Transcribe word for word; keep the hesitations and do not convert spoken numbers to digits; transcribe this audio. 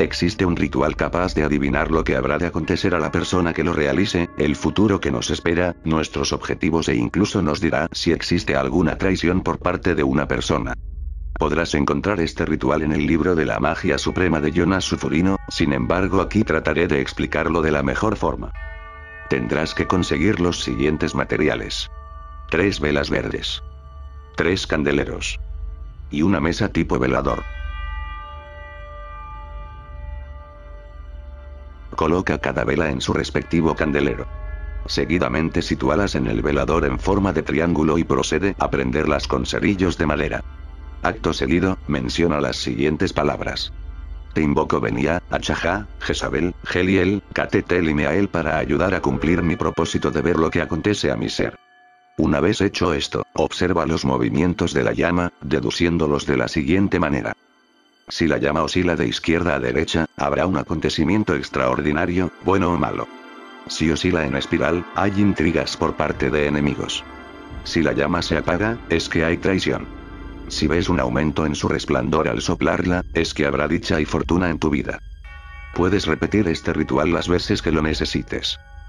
Existe un ritual capaz de adivinar lo que habrá de acontecer a la persona que lo realice, el futuro que nos espera, nuestros objetivos e incluso nos dirá si existe alguna traición por parte de una persona. Podrás encontrar este ritual en el libro de la magia suprema de Jonas Sufurino, sin embargo aquí trataré de explicarlo de la mejor forma. Tendrás que conseguir los siguientes materiales. Tres velas verdes. Tres candeleros. Y una mesa tipo velador. Coloca cada vela en su respectivo candelero. Seguidamente sitúalas en el velador en forma de triángulo y procede a prenderlas con cerillos de madera. Acto seguido, menciona las siguientes palabras. Te invoco Benia, Achajá, Jezabel, Geliel, Catetel y Meael para ayudar a cumplir mi propósito de ver lo que acontece a mi ser. Una vez hecho esto, observa los movimientos de la llama, deduciéndolos de la siguiente manera. Si la llama oscila de izquierda a derecha, habrá un acontecimiento extraordinario, bueno o malo. Si oscila en espiral, hay intrigas por parte de enemigos. Si la llama se apaga, es que hay traición. Si ves un aumento en su resplandor al soplarla, es que habrá dicha y fortuna en tu vida. Puedes repetir este ritual las veces que lo necesites.